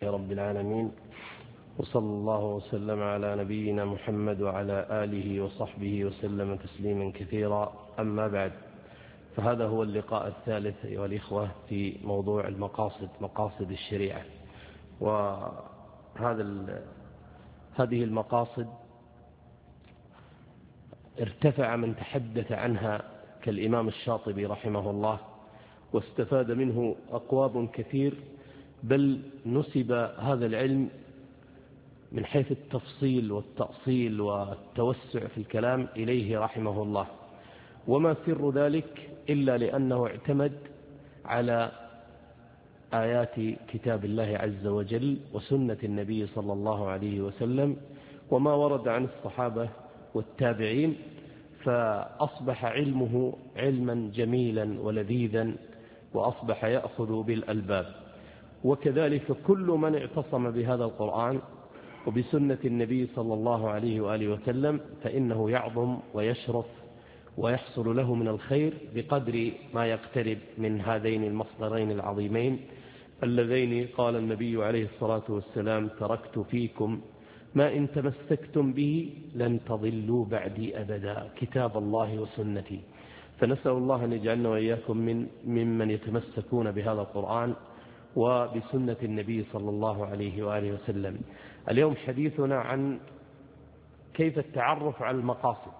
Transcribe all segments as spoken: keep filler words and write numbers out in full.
لله رب العالمين، وصلى الله وسلم على نبينا محمد وعلى آله وصحبه وسلم تسليما كثيرا. أما بعد، فهذا هو اللقاء الثالث أيها الإخوة في موضوع المقاصد، مقاصد الشريعة. وهذا هذه المقاصد ارتفع من تحدث عنها كالإمام الشاطبي رحمه الله، واستفاد منه أقوام كثير، بل نسب هذا العلم من حيث التفصيل والتأصيل والتوسع في الكلام إليه رحمه الله. وما سر ذلك إلا لأنه اعتمد على آيات كتاب الله عز وجل وسنة النبي صلى الله عليه وسلم وما ورد عن الصحابة والتابعين، فأصبح علمه علما جميلا ولذيذا، وأصبح يأخذ بالألباب. وكذلك كل من اعتصم بهذا القرآن وبسنة النبي صلى الله عليه وآله وسلم فإنه يعظم ويشرف ويحصل له من الخير بقدر ما يقترب من هذين المصدرين العظيمين اللذين قال النبي عليه الصلاة والسلام: تركت فيكم ما إن تمسكتم به لن تضلوا بعدي أبدا، كتاب الله وسنتي. فنسأل الله أن يجعلنا وإياكم من ممن يتمسكون بهذا القرآن وبسنة النبي صلى الله عليه وآله وسلم. اليوم حديثنا عن كيف التعرف على المقاصد.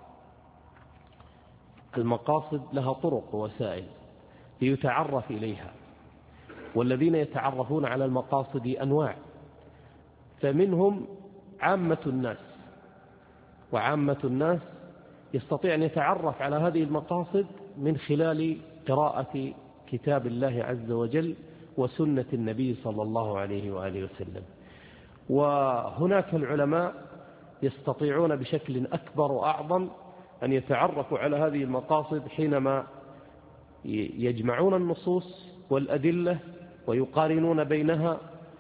المقاصد لها طرق ووسائل ليتعرف إليها، والذين يتعرفون على المقاصد أنواع، فمنهم عامة الناس، وعامة الناس يستطيع أن يتعرف على هذه المقاصد من خلال قراءة كتاب الله عز وجل وسنة النبي صلى الله عليه وآله وسلم. وهناك العلماء يستطيعون بشكل أكبر وأعظم أن يتعرفوا على هذه المقاصد حينما يجمعون النصوص والأدلة ويقارنون بينها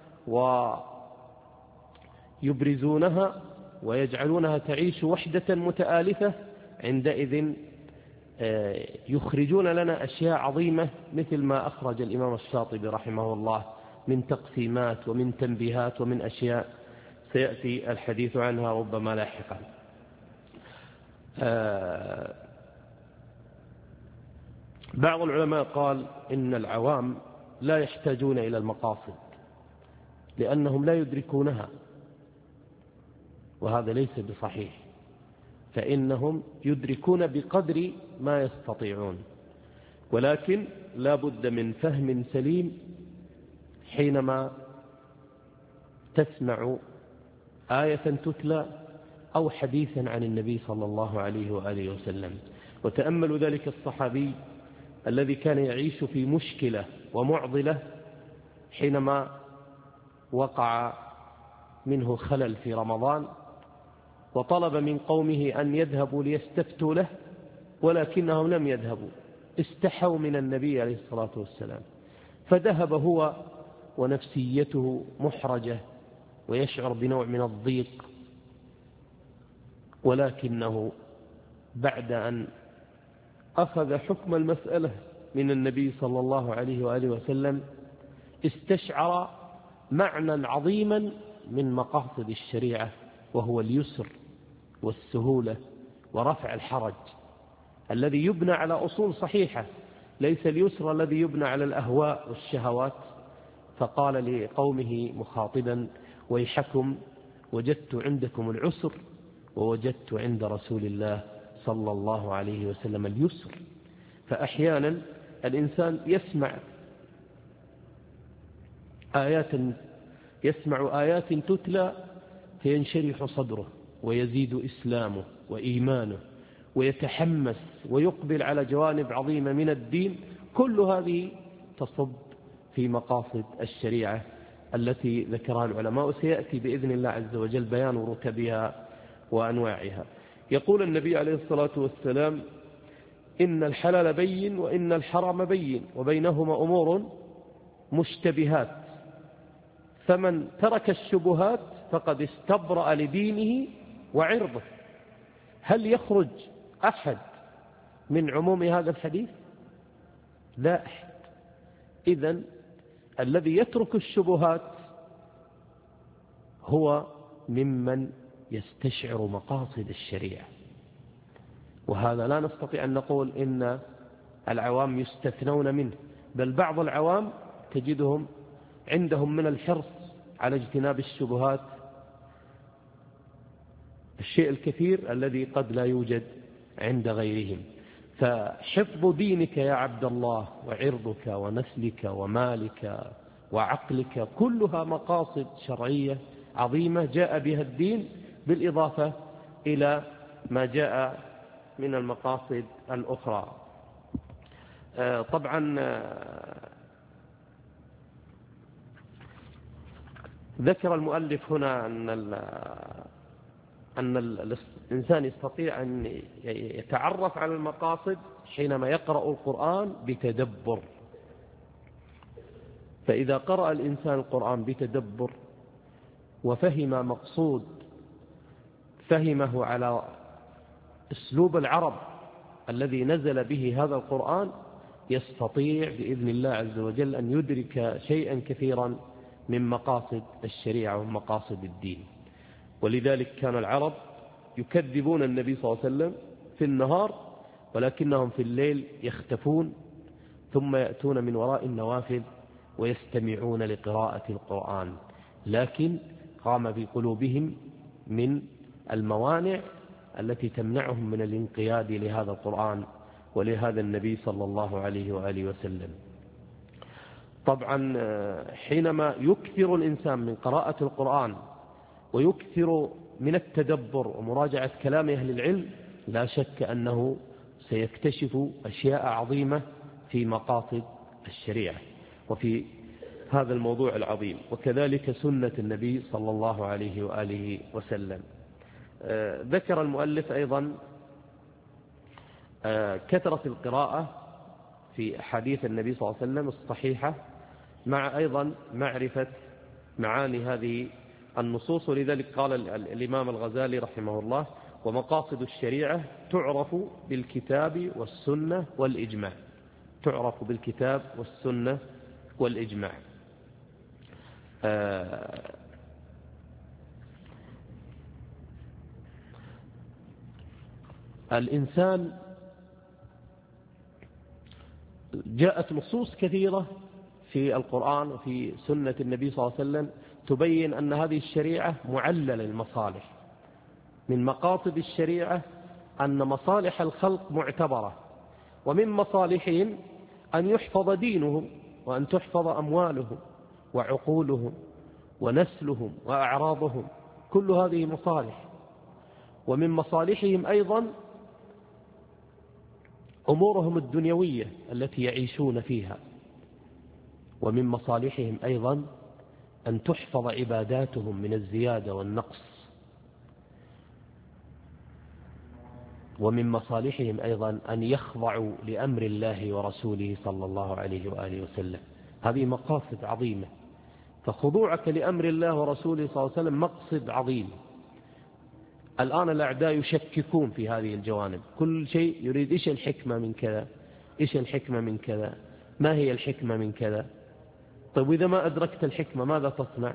ويبرزونها ويجعلونها تعيش وحدة متآلفة. عندئذ يخرجون لنا أشياء عظيمة مثل ما أخرج الإمام الشاطبي رحمه الله من تقسيمات ومن تنبيهات ومن أشياء سيأتي الحديث عنها ربما لاحقا. بعض العلماء قال إن العوام لا يحتاجون إلى المقاصد لأنهم لا يدركونها، وهذا ليس بصحيح، فإنهم يدركون بقدر ما يستطيعون، ولكن لا بد من فهم سليم حينما تسمع آية تتلى أو حديثا عن النبي صلى الله عليه وآله وسلم. وتأملوا ذلك الصحابي الذي كان يعيش في مشكلة ومعضلة حينما وقع منه خلل في رمضان، وطلب من قومه أن يذهبوا ليستفتوا له، ولكنهم لم يذهبوا، استحوا من النبي عليه الصلاة والسلام، فذهب هو ونفسيته محرجة ويشعر بنوع من الضيق، ولكنه بعد أن أخذ حكم المسألة من النبي صلى الله عليه وآله وسلم استشعر معنى عظيما من مقاصد الشريعة، وهو اليسر والسهولة ورفع الحرج الذي يبنى على أصول صحيحة، ليس اليسر الذي يبنى على الأهواء والشهوات. فقال لقومه مخاطبا: ويحكم وجدت عندكم العسر ووجدت عند رسول الله صلى الله عليه وسلم اليسر. فأحيانا الإنسان يسمع آيات يسمع آيات تتلى فينشرح صدره ويزيد إسلامه وإيمانه ويتحمس ويقبل على جوانب عظيمة من الدين. كل هذه تصب في مقاصد الشريعة التي ذكرها العلماء، وسيأتي بإذن الله عز وجل بيان رتبها وأنواعها. يقول النبي عليه الصلاة والسلام: إن الحلال بين وإن الحرام بين وبينهما أمور مشتبهات، فمن ترك الشبهات فقد استبرأ لدينه وعرضه. هل يخرج أحد من عموم هذا الحديث؟ لا أحد. إذن الذي يترك الشبهات هو ممن يستشعر مقاصد الشريعة. وهذا لا نستطيع أن نقول إن العوام يستثنون منه، بل بعض العوام تجدهم عندهم من الحرص على اجتناب الشبهات الشيء الكثير الذي قد لا يوجد عند غيرهم. فحفظ دينك يا عبد الله وعرضك ونسلك ومالك وعقلك كلها مقاصد شرعية عظيمة جاء بها الدين، بالإضافة إلى ما جاء من المقاصد الأخرى. طبعا ذكر المؤلف هنا أن أن الإنسان يستطيع أن يتعرف على المقاصد حينما يقرأ القرآن بتدبر. فإذا قرأ الإنسان القرآن بتدبر وفهم مقصود فهمه على أسلوب العرب الذي نزل به هذا القرآن، يستطيع بإذن الله عز وجل أن يدرك شيئا كثيرا من مقاصد الشريعة ومقاصد الدين. ولذلك كان العرب يكذبون النبي صلى الله عليه وسلم في النهار، ولكنهم في الليل يختفون ثم يأتون من وراء النوافذ ويستمعون لقراءة القرآن، لكن قام في قلوبهم من الموانع التي تمنعهم من الانقياد لهذا القرآن ولهذا النبي صلى الله عليه وآله وسلم. طبعا حينما يكثر الإنسان من قراءة القرآن ويكثر من التدبر ومراجعة كلام أهل العلم، لا شك أنه سيكتشف أشياء عظيمة في مقاصد الشريعة وفي هذا الموضوع العظيم، وكذلك سنة النبي صلى الله عليه وآله وسلم. ذكر المؤلف أيضا كثرة القراءة في أحاديث النبي صلى الله عليه وسلم الصحيحة، مع أيضا معرفة معاني هذه النصوص. ولذلك قال الإمام الغزالي رحمه الله: ومقاصد الشريعة تعرف بالكتاب والسنة والإجماع. تعرف بالكتاب والسنة والإجماع. آه الإنسان جاءت نصوص كثيرة في القرآن وفي سنة النبي صلى الله عليه وسلم تبين أن هذه الشريعة معللة للمصالح. من مقاصد الشريعة أن مصالح الخلق معتبرة، ومن مصالحهم أن يحفظ دينهم وأن تحفظ أموالهم وعقولهم ونسلهم وأعراضهم، كل هذه مصالح. ومن مصالحهم أيضا أمورهم الدنيوية التي يعيشون فيها. ومن مصالحهم أيضا أن تحفظ عباداتهم من الزيادة والنقص. ومن مصالحهم أيضا أن يخضعوا لأمر الله ورسوله صلى الله عليه وآله وسلم. هذه مقاصد عظيمة. فخضوعك لأمر الله ورسوله صلى الله عليه وسلم مقصد عظيم. الآن الأعداء يشككون في هذه الجوانب، كل شيء يريد إيش الحكمة من كذا، إيش الحكمة من كذا، ما هي الحكمة من كذا. طيب وإذا ما أدركت الحكمة ماذا تصنع؟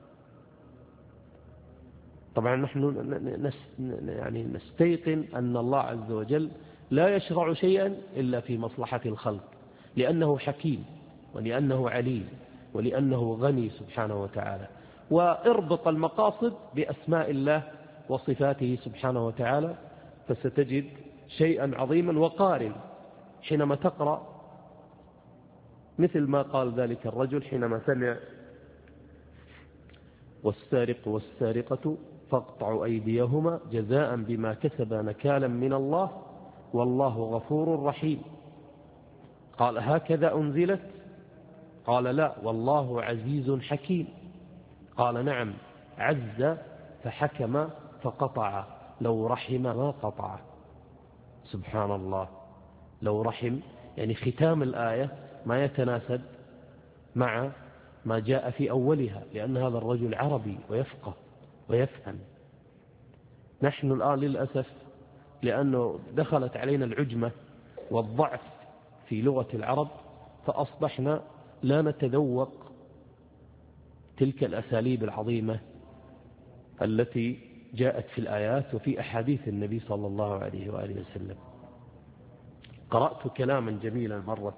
طبعا نحن يعني نستيقن أن الله عز وجل لا يشرع شيئا إلا في مصلحة الخلق، لأنه حكيم ولأنه عليم ولأنه غني سبحانه وتعالى. واربط المقاصد بأسماء الله وصفاته سبحانه وتعالى فستجد شيئا عظيما. وقارن حينما تقرأ مثل ما قال ذلك الرجل حينما سمع: والسارق والسارقة فاقطعوا أيديهما جزاء بما كسبا نكالا من الله والله غفور رحيم. قال: هكذا أنزلت؟ قال: لا، والله عزيز حكيم. قال: نعم، عز فحكم فقطع، لو رحم ما قطع. سبحان الله، لو رحم، يعني ختام الآية ما يتناسب مع ما جاء في أولها، لأن هذا الرجل عربي ويفقه ويفهم. نحن الآن للأسف لأنه دخلت علينا العجمة والضعف في لغة العرب، فأصبحنا لا نتذوق تلك الأساليب العظيمة التي جاءت في الآيات وفي أحاديث النبي صلى الله عليه وآله وسلم. قرأت كلاما جميلا مرة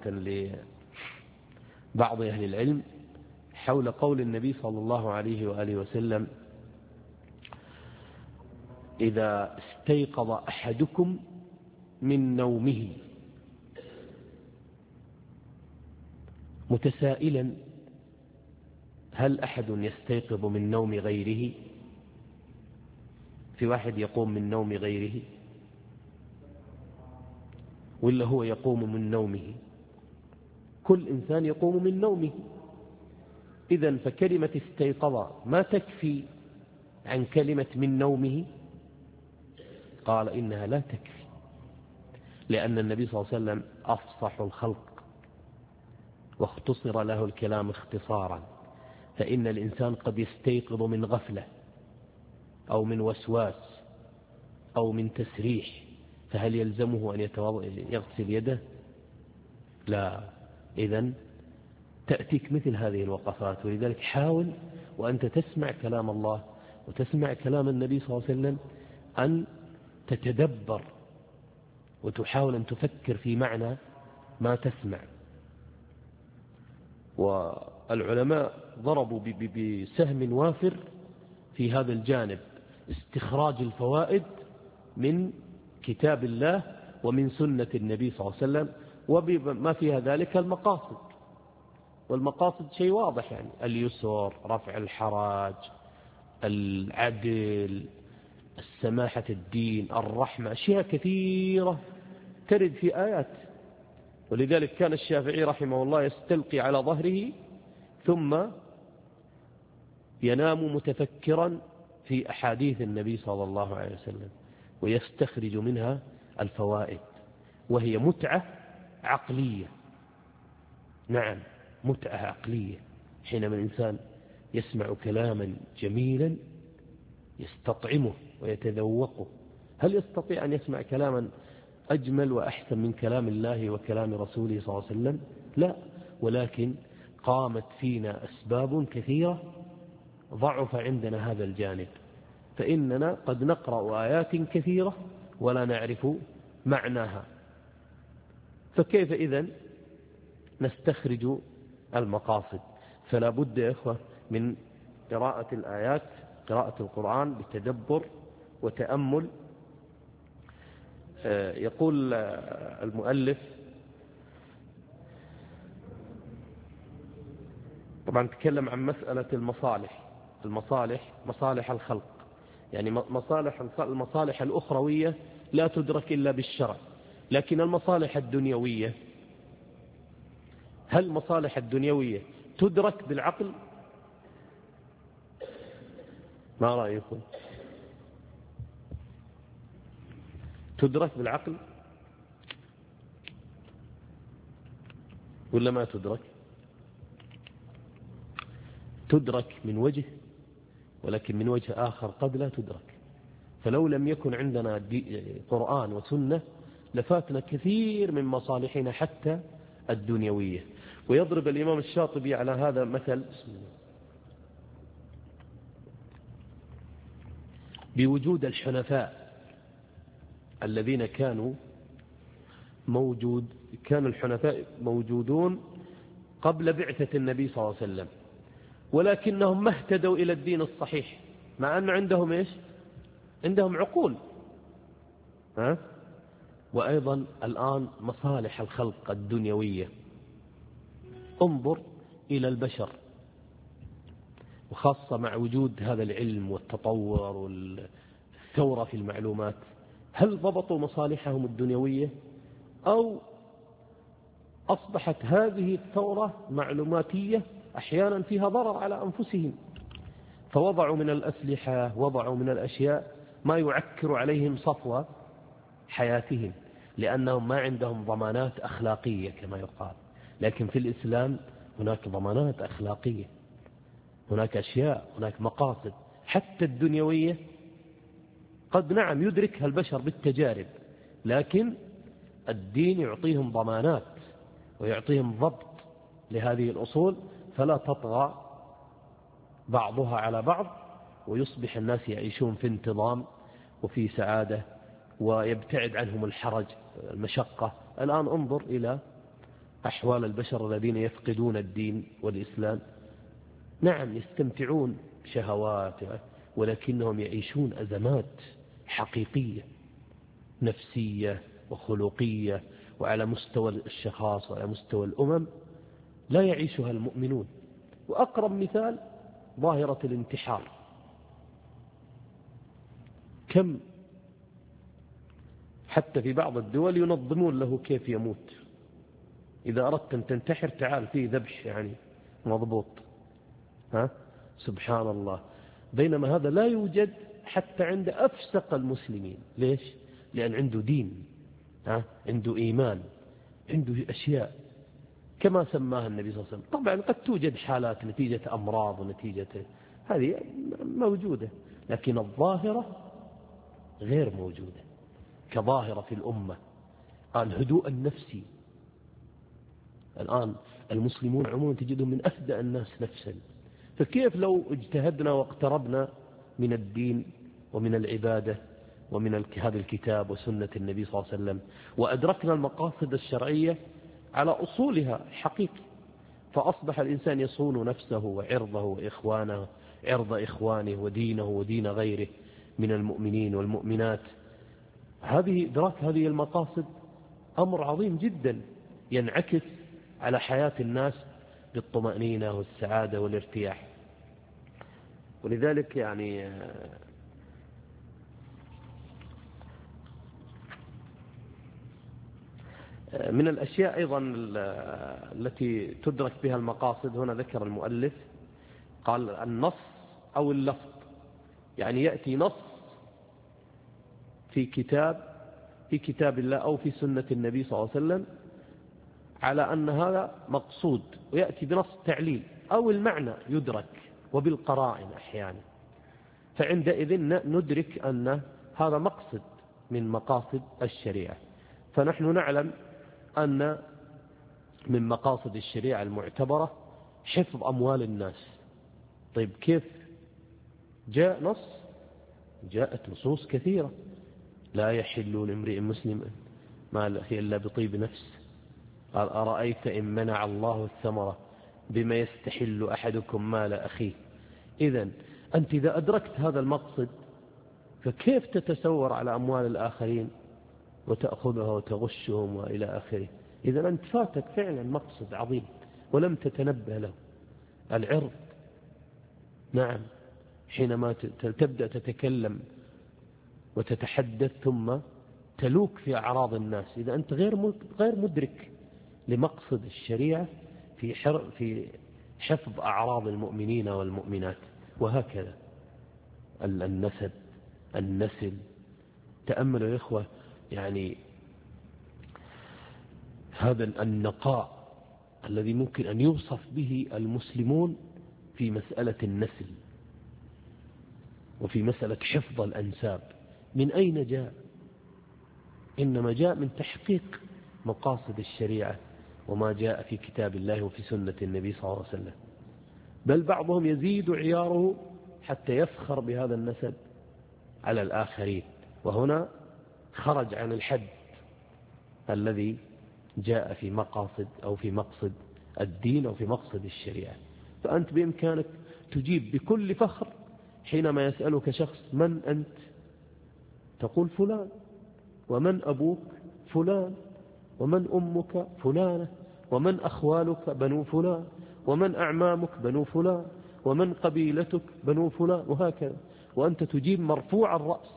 لبعض أهل العلم حول قول النبي صلى الله عليه وآله وسلم: إذا استيقظ أحدكم من نومه متسائلا هل أحد يستيقظ من نوم غيره؟ في واحد يقوم من نوم غيره ولا هو يقوم من نومه؟ كل إنسان يقوم من نومه. إذن فكلمة استيقظ ما تكفي عن كلمة من نومه. قال إنها لا تكفي، لأن النبي صلى الله عليه وسلم أفصح الخلق واختصر له الكلام اختصارا. فإن الإنسان قد يستيقظ من غفلة أو من وسواس أو من تسريح، فهل يلزمه أن يغسل يده؟ لا. إذن تأتيك مثل هذه الوقفات. ولذلك حاول وأنت تسمع كلام الله وتسمع كلام النبي صلى الله عليه وسلم أن تتدبر وتحاول أن تفكر في معنى ما تسمع. والعلماء ضربوا بسهم وافر في هذا الجانب، استخراج الفوائد من كتاب الله ومن سنة النبي صلى الله عليه وسلم، وبما فيها ذلك المقاصد. والمقاصد شيء واضح، يعني اليسر، رفع الحرج، العدل، السماحة الدين، الرحمة، أشياء كثيرة ترد في آيات. ولذلك كان الشافعي رحمه الله يستلقي على ظهره ثم ينام متفكرا في أحاديث النبي صلى الله عليه وسلم ويستخرج منها الفوائد، وهي متعة عقلية. نعم، متعة عقلية. حينما الإنسان يسمع كلاما جميلا يستطعمه ويتذوقه. هل يستطيع أن يسمع كلاما أجمل وأحسن من كلام الله وكلام رسوله صلى الله عليه وسلم؟ لا. ولكن قامت فينا أسباب كثيرة ضعف عندنا هذا الجانب، فإننا قد نقرأ آيات كثيرة ولا نعرف معناها. فكيف إذن نستخرج المقاصد؟ فلا بد يا إخوة من قراءة الآيات، قراءة القرآن بتدبر وتأمل. يقول المؤلف، طبعا تكلم عن مسألة المصالح المصالح مصالح الخلق، يعني مصالح المصالح الأخروية لا تدرك إلا بالشرع. لكن المصالح الدنيوية، هل المصالح الدنيوية تدرك بالعقل؟ ما رأيكم؟ تدرك بالعقل ولا ما تدرك؟ تدرك من وجه، ولكن من وجه آخر قد لا تدرك. فلو لم يكن عندنا قرآن وسنة لفاتنا كثير من مصالحنا حتى الدنيوية. ويضرب الإمام الشاطبي على هذا مثل بوجود الحنفاء الذين كانوا موجود كان الحنفاء موجودون قبل بعثة النبي صلى الله عليه وسلم، ولكنهم ما اهتدوا إلى الدين الصحيح، مع أن عندهم إيش؟ عندهم عقول. ها؟ وأيضا الآن مصالح الخلق الدنيوية. انظر إلى البشر، وخاصة مع وجود هذا العلم والتطور والثورة في المعلومات، هل ضبطوا مصالحهم الدنيوية أو أصبحت هذه الثورة معلوماتية أحيانا فيها ضرر على أنفسهم، فوضعوا من الأسلحة، وضعوا من الأشياء ما يعكر عليهم صفوة حياتهم، لأنهم ما عندهم ضمانات أخلاقية كما يقال. لكن في الإسلام هناك ضمانات أخلاقية، هناك أشياء، هناك مقاصد حتى الدنيوية قد نعم يدركها البشر بالتجارب، لكن الدين يعطيهم ضمانات ويعطيهم ضبط لهذه الأصول، فلا تطغى بعضها على بعض ويصبح الناس يعيشون في انتظام وفي سعادة ويبتعد عنهم الحرج المشقة. الآن انظر إلى أحوال البشر الذين يفقدون الدين والإسلام. نعم يستمتعون بشهوات ولكنهم يعيشون أزمات حقيقية نفسية وخلقية وعلى مستوى الشخاص وعلى مستوى الأمم لا يعيشها المؤمنون. وأقرب مثال ظاهرة الانتحار. كم حتى في بعض الدول ينظمون له كيف يموت. إذا أردت أن تنتحر تعال فيه ذبح يعني مضبوط. ها سبحان الله. بينما هذا لا يوجد حتى عند أفسق المسلمين. ليش؟ لأن عنده دين، ها عنده إيمان، عنده أشياء كما سماها النبي صلى الله عليه وسلم. طبعا قد توجد حالات نتيجة أمراض ونتيجة هذه موجودة، لكن الظاهرة غير موجودة كظاهرة في الأمة. الهدوء النفسي الآن المسلمون عموما تجدهم من أهدأ الناس نفسا. فكيف لو اجتهدنا واقتربنا من الدين ومن العبادة ومن هذا الكتاب وسنة النبي صلى الله عليه وسلم وأدركنا المقاصد الشرعية على أصولها حقيقي، فأصبح الإنسان يصون نفسه وعرضه وإخوانه عرض إخوانه ودينه ودين غيره من المؤمنين والمؤمنات. هذه إدراك هذه المقاصد أمر عظيم جدا ينعكس على حياة الناس بالطمأنينة والسعادة والارتياح. ولذلك يعني من الأشياء أيضا التي تدرك بها المقاصد، هنا ذكر المؤلف قال النص أو اللفظ، يعني يأتي نص في كتاب في كتاب الله أو في سنة النبي صلى الله عليه وسلم على أن هذا مقصود، ويأتي بنص تعليل أو المعنى يدرك وبالقرائن أحيانا، فعندئذ ندرك أن هذا مقصد من مقاصد الشريعة. فنحن نعلم أن من مقاصد الشريعة المعتبرة حفظ أموال الناس. طيب كيف جاء نص؟ جاءت نصوص كثيرة: لا يحل لامرئ مسلم مال أخيه إلا بطيب نفس. قال أرأيت إن منع الله الثمرة بما يستحل أحدكم مال أخيه. إذن أنت إذا أدركت هذا المقصد فكيف تتسور على أموال الآخرين وتأخذها وتغشهم وإلى آخره؟ إذن أنت فاتك فعلا مقصد عظيم ولم تتنبه له. العرض، نعم، حينما تبدأ تتكلم وتتحدث ثم تلوك في أعراض الناس، إذا أنت غير غير مدرك لمقصد الشريعة في في حفظ أعراض المؤمنين والمؤمنات. وهكذا النسب النسل. تأملوا يا إخوة يعني هذا النقاء الذي ممكن أن يوصف به المسلمون في مسألة النسل وفي مسألة حفظ الأنساب. من أين جاء؟ إنما جاء من تحقيق مقاصد الشريعة وما جاء في كتاب الله وفي سنة النبي صلى الله عليه وسلم. بل بعضهم يزيد عياره حتى يفخر بهذا النسب على الآخرين، وهنا خرج عن الحد الذي جاء في مقاصد أو في مقصد الدين أو في مقصد الشريعة. فأنت بإمكانك تجيب بكل فخر حينما يسألك شخص: من أنت؟ تقول فلان. ومن أبوك؟ فلان. ومن أمك؟ فلانة. ومن أخوالك؟ بنو فلان. ومن أعمامك؟ بنو فلان. ومن قبيلتك؟ بنو فلان. وهكذا، وأنت تجيب مرفوع الرأس.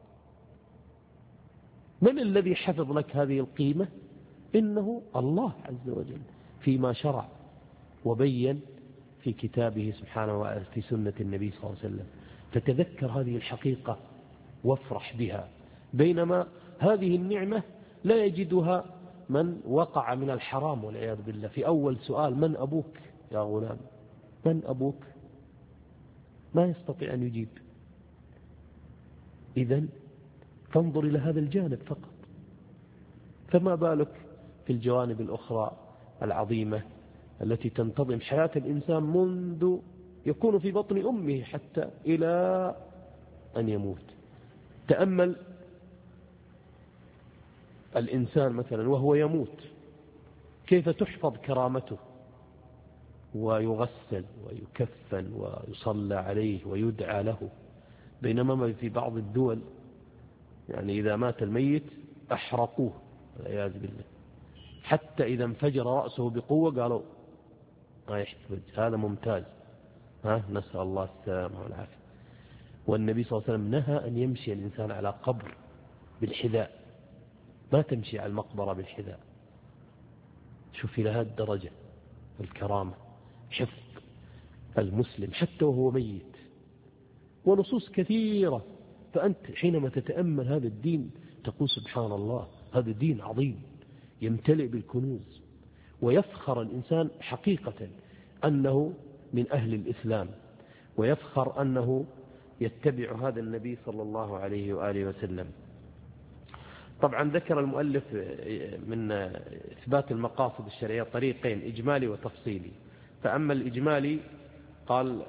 من الذي حفظ لك هذه القيمة؟ إنه الله عز وجل فيما شرع وبين في كتابه سبحانه وتعالى في سنة النبي صلى الله عليه وسلم. فتذكر هذه الحقيقة وافرح بها. بينما هذه النعمة لا يجدها من وقع من الحرام والعياذ بالله. في أول سؤال: من أبوك يا غلام؟ من أبوك؟ ما يستطيع أن يجيب. إذن فانظر إلى هذا الجانب فقط، فما بالك في الجوانب الأخرى العظيمة التي تنتظم حياة الإنسان منذ يكون في بطن أمه حتى إلى أن يموت. تأمل الإنسان مثلا وهو يموت كيف تحفظ كرامته، ويغسل ويكفن ويصلى عليه ويدعى له، بينما في بعض الدول يعني إذا مات الميت أحرقوه والعياذ بالله، حتى إذا انفجر رأسه بقوة قالوا ما يحتفج هذا ممتاز، ها نسأل الله السلامة والعافية. والنبي صلى الله عليه وسلم نهى أن يمشي الإنسان على قبر بالحذاء، ما تمشي على المقبرة بالحذاء. شوف إلى هذه الدرجة الكرامة، حفظ المسلم حتى وهو ميت، ونصوص كثيرة. فأنت حينما تتأمل هذا الدين تقول سبحان الله، هذا دين عظيم يمتلئ بالكنوز، ويفخر الإنسان حقيقة أنه من أهل الإسلام، ويفخر أنه يتبع هذا النبي صلى الله عليه وآله وسلم. طبعا ذكر المؤلف من إثبات المقاصد الشرعية طريقين، إجمالي وتفصيلي. فأما الإجمالي قال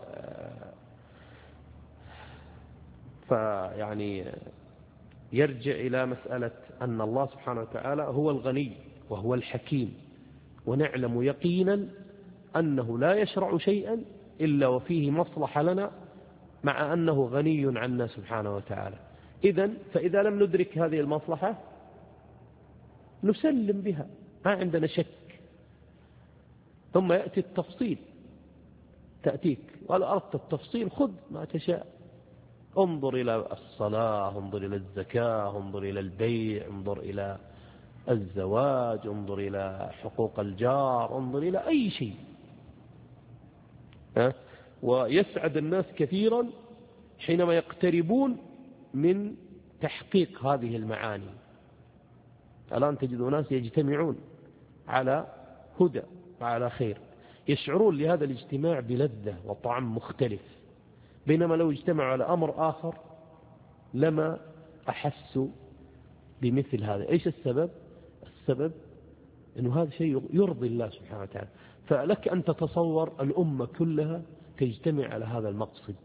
فيعني يرجع إلى مسألة أن الله سبحانه وتعالى هو الغني وهو الحكيم، ونعلم يقينا أنه لا يشرع شيئا إلا وفيه مصلحة لنا، مع أنه غني عنا سبحانه وتعالى. إذن فإذا لم ندرك هذه المصلحة نسلم بها، ما عندنا شك. ثم يأتي التفصيل، تأتيك ولا أردت التفصيل خذ ما تشاء، انظر إلى الصلاة، انظر إلى الزكاة، انظر إلى البيع، انظر إلى الزواج، انظر إلى حقوق الجار، انظر إلى أي شيء. ها؟ ويسعد الناس كثيرا حينما يقتربون من تحقيق هذه المعاني. الآن تجد ناس يجتمعون على هدى وعلى خير، يشعرون لهذا الاجتماع بلذة وطعم مختلف، بينما لو اجتمعوا على أمر آخر لما أحسوا بمثل هذا. إيش السبب؟ السبب أنه هذا شيء يرضي الله سبحانه وتعالى. فلك أن تتصور الأمة كلها تجتمع على هذا المقصد،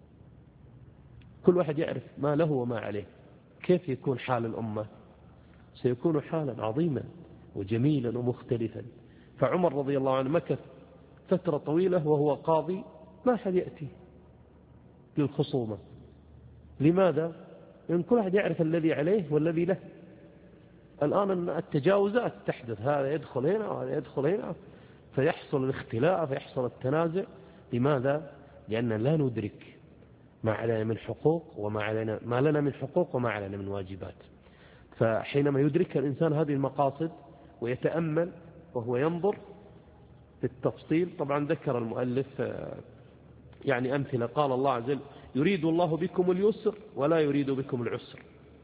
كل واحد يعرف ما له وما عليه، كيف يكون حال الأمة؟ سيكون حالا عظيما وجميلا ومختلفا. فعمر رضي الله عنه مكث فترة طويلة وهو قاضي ما حد يأتي للخصومة. لماذا؟ لأن كل واحد يعرف الذي عليه والذي له. الآن التجاوزات تحدث، هذا يدخل هنا وهذا يدخل هنا، فيحصل الاختلاف، فيحصل التنازع. لماذا؟ لأن لا ندرك ما علينا من حقوق وما علينا ما لنا من حقوق وما علينا من واجبات. فحينما يدرك الإنسان هذه المقاصد ويتأمل وهو ينظر في التفصيل، طبعا ذكر المؤلف يعني أمثلة. قال الله عز وجل يريد الله بكم اليسر ولا يريد بكم العسر.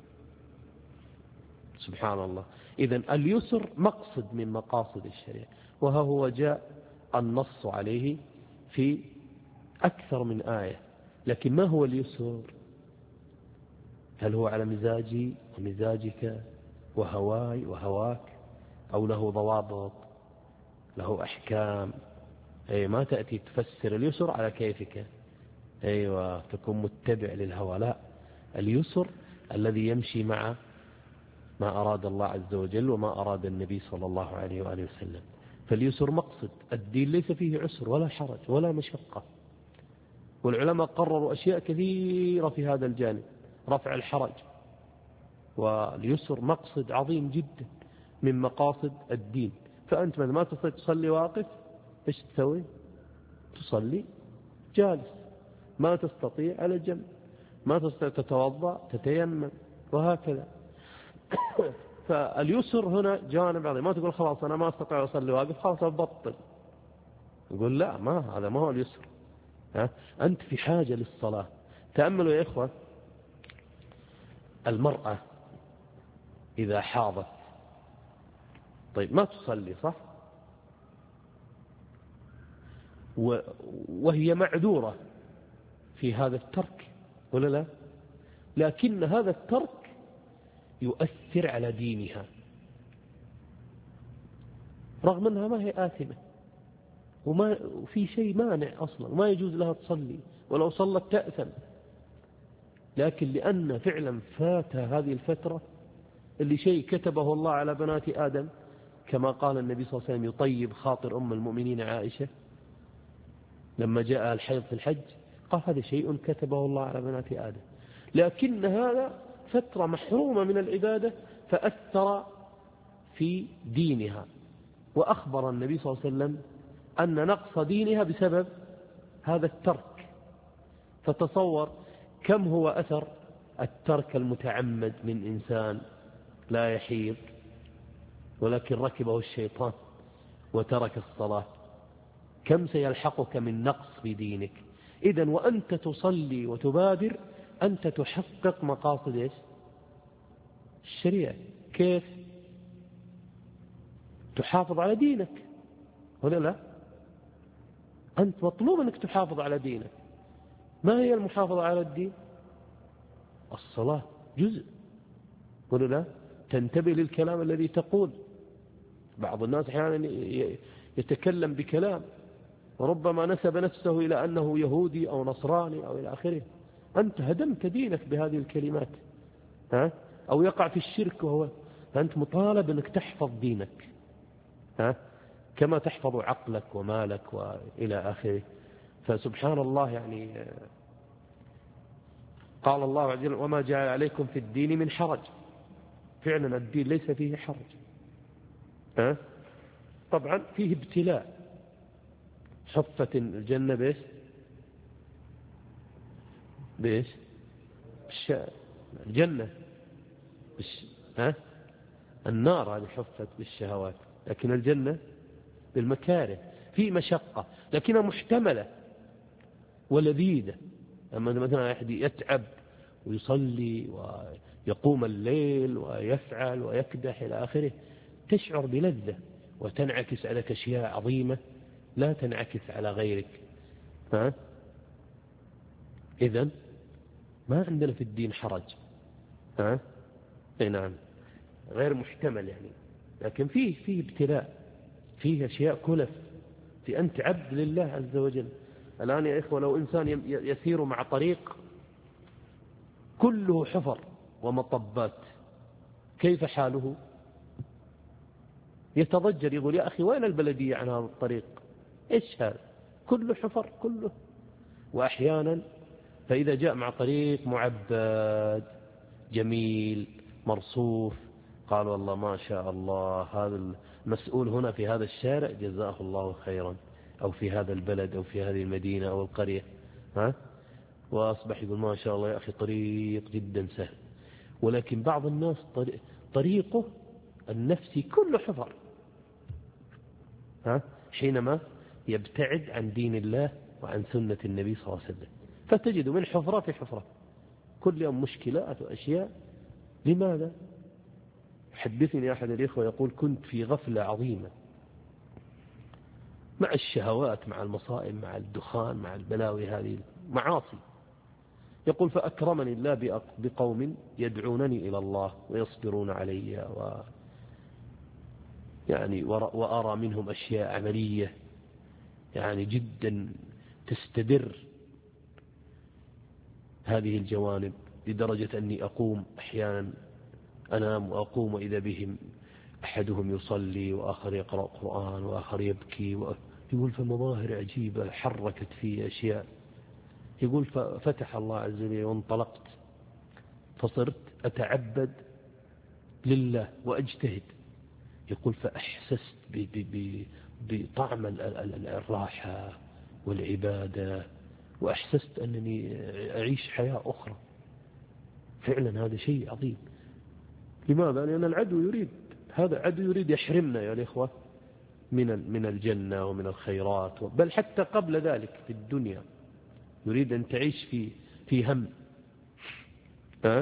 سبحان الله. إذن اليسر مقصد من مقاصد الشريعة، وها هو جاء النص عليه في أكثر من آية. لكن ما هو اليسر؟ هل هو على مزاجي ومزاجك وهواي وهواك، أو له ضوابط، له أحكام؟ أي ما تأتي تفسر اليسر على كيفك، أيوة تكون متبع للهوى. لا، اليسر الذي يمشي مع ما أراد الله عز وجل وما أراد النبي صلى الله عليه وآله وسلم. فاليسر مقصد الدين، ليس فيه عسر ولا حرج ولا مشقة. والعلماء قرروا أشياء كثيرة في هذا الجانب، رفع الحرج. واليسر مقصد عظيم جدا من مقاصد الدين. فأنت مثلا ما تستطيع تصلي واقف، إيش تسوي؟ تصلي جالس. ما تستطيع على جنب. ما تستطيع تتوضأ تتيمم، وهكذا. فاليسر هنا جانب عظيم. ما تقول خلاص أنا ما أستطيع أصلي واقف، خلاص أبطل. يقول لا، ما هذا ما هو اليسر. ها؟ أنت في حاجة للصلاة. تأملوا يا إخوة، المرأة إذا حاضت طيب ما تصلي صح، وهي معذورة في هذا الترك ولا لا؟ لكن هذا الترك يؤثر على دينها، رغم أنها ما هي آثمة وما وفي شيء مانع أصلا ما يجوز لها تصلي، ولو صلت تأثم. لكن لأن فعلا فاتها هذه الفترة اللي شيء كتبه الله على بنات آدم، كما قال النبي صلى الله عليه وسلم يطيب خاطر أم المؤمنين عائشة لما جاء الحيض في الحج، قال هذا شيء كتبه الله على بنات آدم، لكن هذا فترة محرومة من العبادة فأثر في دينها. وأخبر النبي صلى الله عليه وسلم أن نقص دينها بسبب هذا الترك. فتصور كم هو أثر الترك المتعمد من إنسان لا يحيض ولكن ركبه الشيطان وترك الصلاة، كم سيلحقك من نقص في دينك. إذن وأنت تصلي وتبادر أنت تحقق مقاصد إيش؟ الشريعة. كيف؟ تحافظ على دينك ولا لا؟ أنت مطلوب أنك تحافظ على دينك. ما هي المحافظة على الدين؟ الصلاة جزء ولا لا؟ تنتبه للكلام الذي تقول. بعض الناس أحيانا يتكلم بكلام وربما نسب نفسه إلى أنه يهودي أو نصراني أو إلى آخره، أنت هدمت دينك بهذه الكلمات. ها؟ أو يقع في الشرك وهو فأنت مطالب أنك تحفظ دينك، ها؟ كما تحفظ عقلك ومالك وإلى آخره. فسبحان الله، يعني قال الله عز وجل وما جعل عليكم في الدين من حرج. فعلا الدين ليس فيه حرج، ها؟ طبعا فيه ابتلاء. حفت الجنة بإيش؟ بإيش؟ بالش... الجنة بالش... ها؟ النار هذه حفت بالشهوات، لكن الجنة بالمكاره. في مشقة لكنها محتملة ولذيذة. أما مثلا أحد يتعب ويصلي ويقوم الليل ويفعل ويكدح إلى آخره، تشعر بلذة وتنعكس على أشياء عظيمة لا تنعكس على غيرك. ها؟ إذن ما عندنا في الدين حرج. ها؟ أي نعم، غير محتمل يعني، لكن فيه فيه ابتلاء، فيه أشياء كلف، في أنت عبد لله عز وجل. الآن يا إخوة لو إنسان يسير مع طريق كله حفر ومطبات، كيف حاله؟ يتضجر يقول يا أخي وين البلدية عن هذا الطريق؟ إيش هذا؟ كله حفر كله. وأحيانا فإذا جاء مع طريق معبد جميل مرصوف قال والله ما شاء الله هذا المسؤول هنا في هذا الشارع جزاه الله خيرا، أو في هذا البلد أو في هذه المدينة أو القرية، ها؟ وأصبح يقول ما شاء الله يا أخي طريق جدا سهل. ولكن بعض الناس طريقه النفسي كله حفر، ها؟ حينما يبتعد عن دين الله وعن سنة النبي صلى الله عليه وسلم، فتجد من حفرة في حفرة، كل يوم مشكلات وأشياء. لماذا؟ حدثني أحد الإخوة يقول كنت في غفلة عظيمة مع الشهوات مع المصائب مع الدخان مع البلاوي هذه المعاصي. يقول فأكرمني الله بقوم يدعونني إلى الله ويصبرون علي و يعني وأرى منهم أشياء عملية يعني جدا تستدر هذه الجوانب، لدرجة أني أقوم أحيانا أنام وأقوم وإذا بهم أحدهم يصلي وآخر يقرأ قرآن وآخر يبكي و... يقول فمظاهر عجيبة حركت في أشياء. يقول ففتح الله عز وجل وانطلقت فصرت أتعبد لله وأجتهد. يقول فأحسست ب... ب... ب... بطعم الراحة والعبادة، وأحسست أنني أعيش حياة أخرى. فعلا هذا شيء عظيم. لماذا؟ لأن العدو يريد هذا، عدو يريد يحرمنا يا الإخوة من من الجنة ومن الخيرات، بل حتى قبل ذلك في الدنيا يريد أن تعيش في في هم. أه؟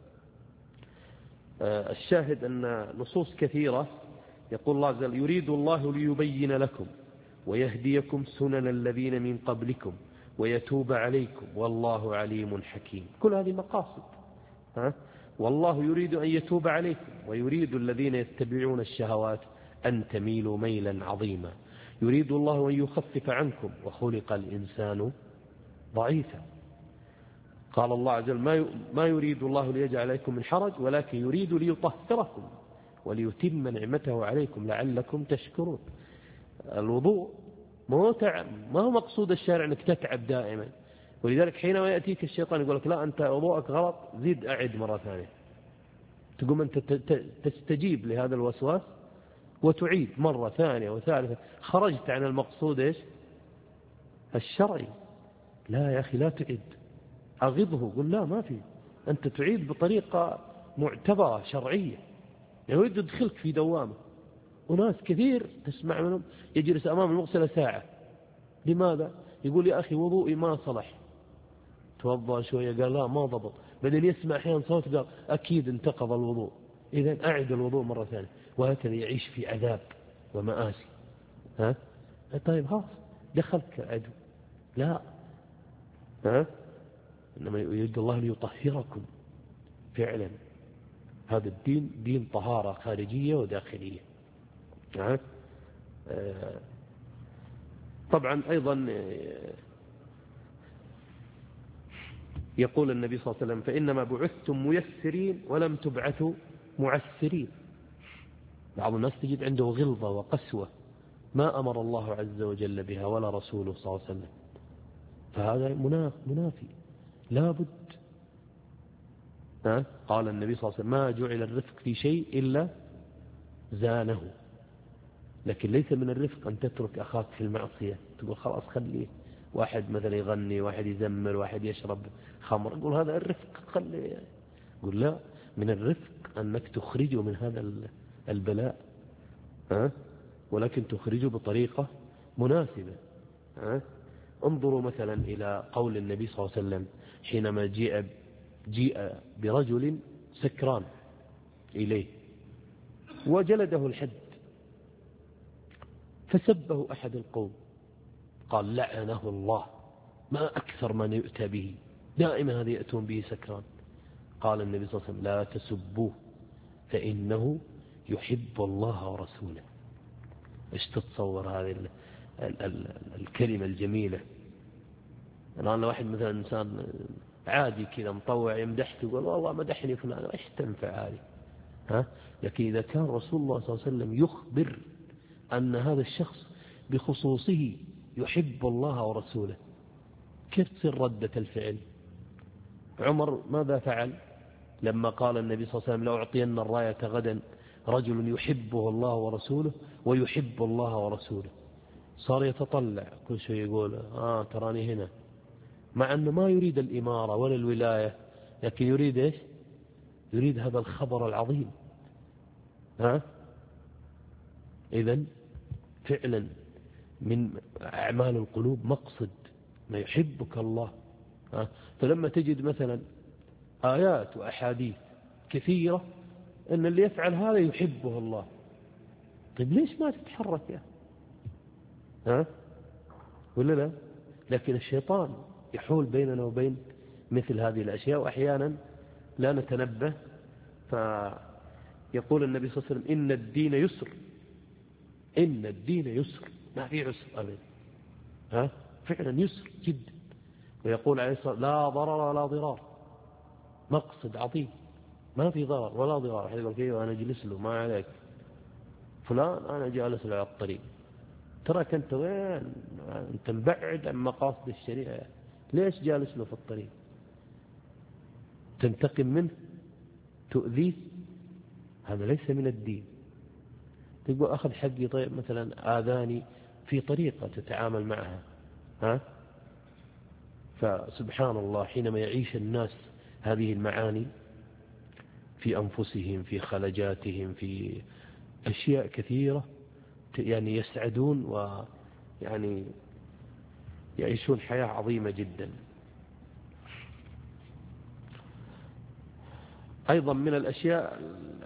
أه الشاهد أن نصوص كثيرة يقول الله عز وجل يريد الله ليبين لكم ويهديكم سنن الذين من قبلكم ويتوب عليكم والله عليم حكيم. كل هذه مقاصد. أه؟ والله يريد أن يتوب عليكم ويريد الذين يتبعون الشهوات أن تميلوا ميلا عظيما. يريد الله أن يخفف عنكم وخلق الإنسان ضعيفا. قال الله عز وجل ما يريد الله ليجعل عليكم من حرج ولكن يريد ليطهركم وليتم نعمته عليكم لعلكم تشكرون. الوضوء ما هو مقصود الشارع أنك تتعب دائما، ولذلك حينما يأتيك الشيطان يقول لك لا أنت وضوءك غلط زيد أعد مرة ثانية، تقوم أنت تستجيب لهذا الوسواس وتعيد مرة ثانية وثالثة، خرجت عن المقصود إيش الشرعي. لا يا أخي لا تعيد، أغضه، قل لا ما في، أنت تعيد بطريقة معتبرة شرعية. يعني يريد يدخلك في دوامة. وناس كثير تسمع منهم يجلس أمام المغسلة ساعة، لماذا؟ يقول يا أخي وضوئي ما صلح، توضأ شوية قال لا ما ضبط، بعدين يسمع أحيانا صوت قال أكيد انتقض الوضوء، إذن أعد الوضوء مرة ثانية، وهكذا يعيش في عذاب ومآسي. ها؟ طيب خلاص دخلك عدو، لا، ها؟ إنما يريد الله ليطهركم فعلا. هذا الدين دين طهارة خارجية وداخلية. ها؟ آه طبعا أيضا يقول النبي صلى الله عليه وسلم فإنما بعثتم ميسرين ولم تبعثوا معسرين. بعض الناس تجد عنده غلظة وقسوة ما أمر الله عز وجل بها ولا رسوله صلى الله عليه وسلم، فهذا منافي لا بد. ها؟ قال النبي صلى الله عليه وسلم ما جعل الرفق في شيء إلا زانه، لكن ليس من الرفق أن تترك أخاك في المعصية تقول خلاص خليه، واحد مثلا يغني، واحد يزمر، واحد يشرب خمر، يقول هذا الرفق خليه. يقول لا، من الرفق أنك تخرجه من هذا البلاء، ها؟ ولكن تخرجه بطريقة مناسبة. ها؟ انظروا مثلا إلى قول النبي صلى الله عليه وسلم حينما جيء جيء برجل سكران إليه وجلده الحد، فسبه أحد القوم قال لعنه الله، ما أكثر من يؤتى به، دائما هذا يأتون به سكران. قال النبي صلى الله عليه وسلم لا تسبوه فإنه يحب الله ورسوله. ايش تتصور هذه ال ال ال الكلمة الجميلة؟ الآن لو واحد مثلا إنسان عادي كذا مطوع يمدحك يقول والله مدحني فلان، ايش تنفع هذه؟ ها؟ لكن إذا كان رسول الله صلى الله عليه وسلم يخبر أن هذا الشخص بخصوصه يحب الله ورسوله، كيف تصير ردة الفعل؟ عمر ماذا فعل لما قال النبي صلى الله عليه وسلم لو أعطينا الراية غدا رجل يحبه الله ورسوله ويحب الله ورسوله؟ صار يتطلع كل شيء يقول آه تراني هنا، مع أنه ما يريد الإمارة ولا الولاية، لكن يريد إيش؟ يريد هذا الخبر العظيم. ها؟ إذن فعلا من أعمال القلوب مقصد ما يحبك الله. ها؟ فلما تجد مثلا آيات وأحاديث كثيرة أن اللي يفعل هذا يحبه الله، طيب ليش ما تتحرك يا ها؟ ولا لا؟ لكن الشيطان يحول بيننا وبين مثل هذه الأشياء، وأحيانا لا نتنبه. فيقول النبي صلى الله عليه وسلم إن الدين يسر، إن الدين يسر، ما في عسر أبدا. ها؟ فعلا يسر جدا. ويقول عليه الصلاة لا ضرر ولا ضرار، مقصد عظيم، ما في ضرر ولا ضرار. أحد يقول كيف أنا أجلس له ما عليك فلان، أنا جالس له على الطريق، تراك أنت وين؟ أنت مبعد عن مقاصد الشريعة، ليش جالس له في الطريق؟ تنتقم منه، تؤذيه، هذا ليس من الدين. تقول أخذ حقي، طيب مثلا آذاني في طريقة تتعامل معها. ها؟ فسبحان الله حينما يعيش الناس هذه المعاني في أنفسهم، في خلجاتهم، في أشياء كثيرة، يعني يسعدون ويعني يعيشون حياة عظيمة جدا. أيضا من الأشياء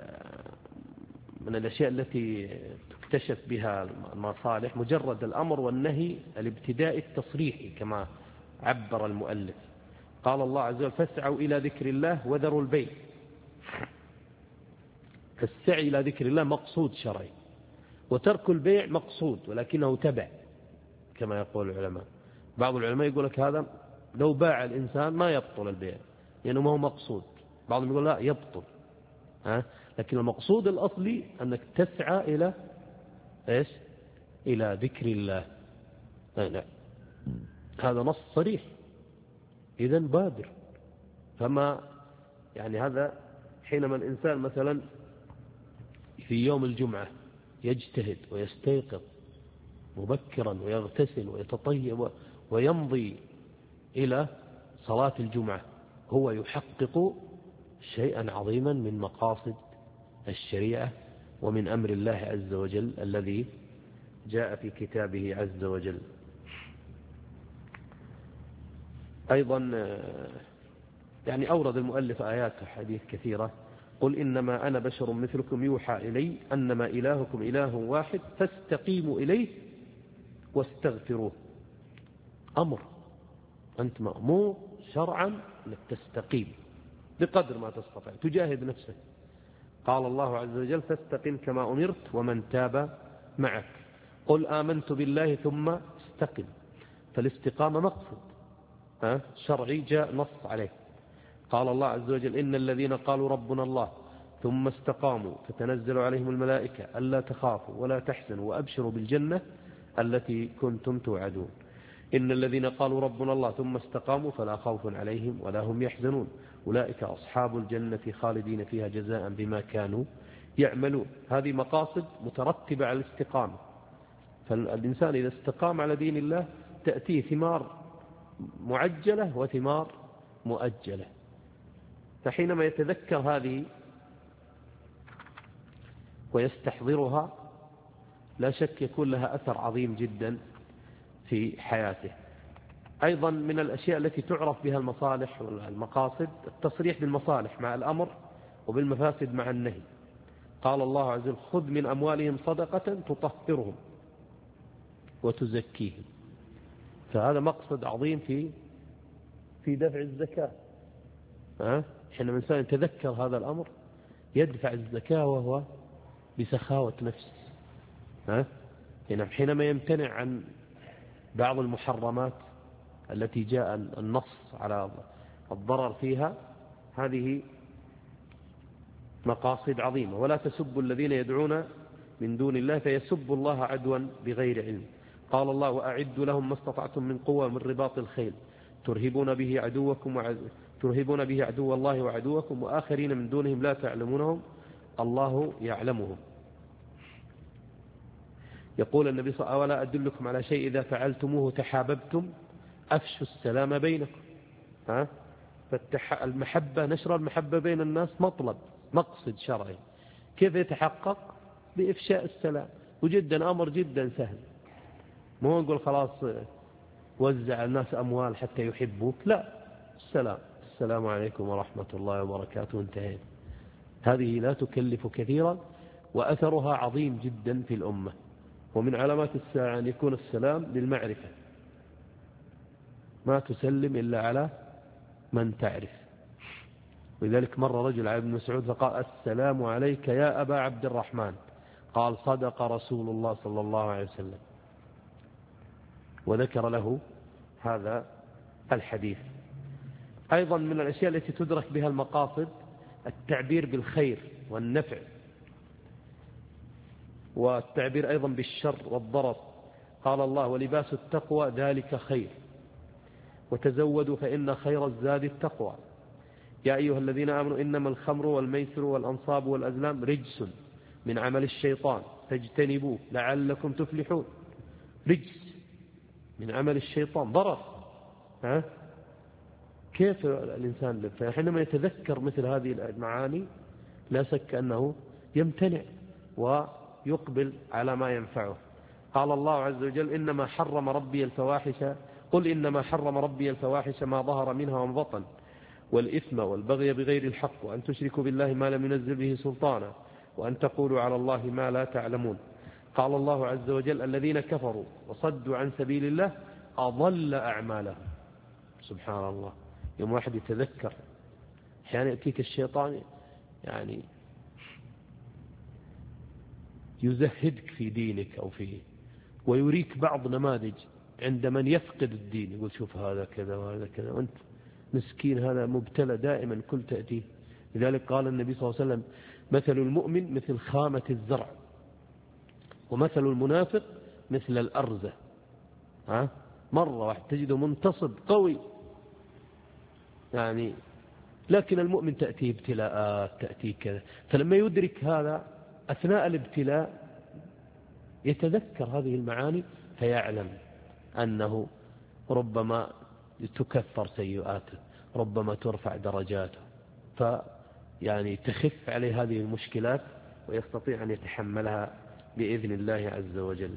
من الأشياء التي تكتشف بها المصالح مجرد الأمر والنهي الابتدائي التصريحي كما عبر المؤلف. قال الله عز وجل فاسعوا إلى ذكر الله وذروا البيع. فالسعي إلى ذكر الله مقصود شرعي، وترك البيع مقصود ولكنه تبع كما يقول العلماء. بعض العلماء يقول لك هذا لو باع الإنسان ما يبطل البيع لأنه يعني ما هو مقصود، بعضهم يقول لا يبطل، ها؟ لكن المقصود الأصلي أنك تسعى إلى إيش؟ إلى ذكر الله. لا لا. هذا نص صريح، إذن بادر. فما يعني هذا حينما الإنسان مثلا في يوم الجمعة يجتهد ويستيقظ مبكرا ويغتسل ويتطيب ويمضي إلى صلاة الجمعة، هو يحقق شيئا عظيما من مقاصد الشريعة ومن أمر الله عز وجل الذي جاء في كتابه عز وجل. أيضا يعني أورد المؤلف آيات وحديث كثيرة: قل إنما أنا بشر مثلكم يوحى إلي أنما إلهكم إله واحد فاستقيموا إليه واستغفروه. أمر، أنت مأمور شرعا أنك تستقيم بقدر ما تستطيع، تجاهد نفسك. قال الله عز وجل: فاستقم كما أمرت ومن تاب معك. قل آمنت بالله ثم استقم. فالاستقامة مقصد شرعي جاء نص عليه. قال الله عز وجل: إن الذين قالوا ربنا الله ثم استقاموا تتنزل عليهم الملائكة ألا تخافوا ولا تحزنوا وأبشروا بالجنة التي كنتم توعدون. إن الذين قالوا ربنا الله ثم استقاموا فلا خوف عليهم ولا هم يحزنون أولئك أصحاب الجنة خالدين فيها جزاء بما كانوا يعملون. هذه مقاصد مترتبة على الاستقامة. فالإنسان إذا استقام على دين الله تأتيه ثمار معجلة وثمار مؤجلة. فحينما يتذكر هذه ويستحضرها لا شك يكون لها أثر عظيم جدا في حياته. أيضا من الأشياء التي تعرف بها المصالح والمقاصد التصريح بالمصالح مع الأمر وبالمفاسد مع النهي. قال الله عز وجل: خذ من أموالهم صدقة تطهرهم وتزكيهم. فهذا مقصد عظيم في في دفع الزكاة. ها؟ حينما الإنسان يتذكر هذا الأمر يدفع الزكاة وهو بسخاوة نفس. ها؟ حينما يمتنع عن بعض المحرمات التي جاء النص على الضرر فيها، هذه مقاصد عظيمة. ولا تسبوا الذين يدعون من دون الله فيسبوا الله عدوا بغير علم. قال الله: وأعدوا لهم ما استطعتم من قوة من رباط الخيل ترهبون به عدوكم وعدو ترهبون به عدو الله وعدوكم وآخرين من دونهم لا تعلمونهم الله يعلمهم. يقول النبي صلى الله عليه وسلم: أولا أدلكم على شيء إذا فعلتموه تحاببتم أفشوا السلام بينكم. ها؟ فالمحبة، نشر المحبة بين الناس مطلب مقصد شرعي. كيف يتحقق؟ بإفشاء السلام. وجدا أمر جدا سهل، مو نقول خلاص وزع الناس أموال حتى يحبوك، لا، السلام السلام عليكم ورحمة الله وبركاته، انتهينا. هذه لا تكلف كثيرا وأثرها عظيم جدا في الأمة. ومن علامات الساعة أن يكون السلام للمعرفة، ما تسلم إلا على من تعرف. ولذلك مر رجل على ابن مسعود فقال: السلام عليك يا أبا عبد الرحمن. قال: صدق رسول الله صلى الله عليه وسلم. وذكر له هذا الحديث. أيضا من الأشياء التي تدرك بها المقاصد التعبير بالخير والنفع، والتعبير أيضا بالشر والضرر. قال الله: ولباس التقوى ذلك خير وتزودوا فإن خير الزاد التقوى. يا أيها الذين آمنوا إنما الخمر والميسر والأنصاب والأزلام رجس من عمل الشيطان فاجتنبوه لعلكم تفلحون. رجس من عمل الشيطان، ضرر. ها؟ كيف الإنسان حينما يتذكر مثل هذه المعاني لا شك أنه يمتنع ويقبل على ما ينفعه. قال الله عز وجل: إنما حرم ربي الفواحش قل إنما حرم ربي الفواحش ما ظهر منها وما بطن والإثم والبغي بغير الحق وأن تشركوا بالله ما لم ينزل به سلطانا وأن تقولوا على الله ما لا تعلمون. قال الله عز وجل: الذين كفروا وصدوا عن سبيل الله أضل أعمالهم. سبحان الله. يوم واحد يتذكر أحيانا يأتيك الشيطان يعني يزهدك في دينك أو فيه، ويريك بعض نماذج عند من يفقد الدين، يقول شوف هذا كذا وهذا كذا، وأنت مسكين هذا مبتلى دائما كل تأتيه. لذلك قال النبي صلى الله عليه وسلم مثل المؤمن مثل خامة الزرع، ومثل المنافق مثل الأرزة. ها؟ مرة واحد تجده منتصب قوي يعني، لكن المؤمن تأتيه ابتلاءات، تأتيه كذا، فلما يدرك هذا أثناء الابتلاء يتذكر هذه المعاني، فيعلم أنه ربما تكفر سيئاته، ربما ترفع درجاته، فيعني تخف عليه هذه المشكلات ويستطيع أن يتحملها بإذن الله عز وجل.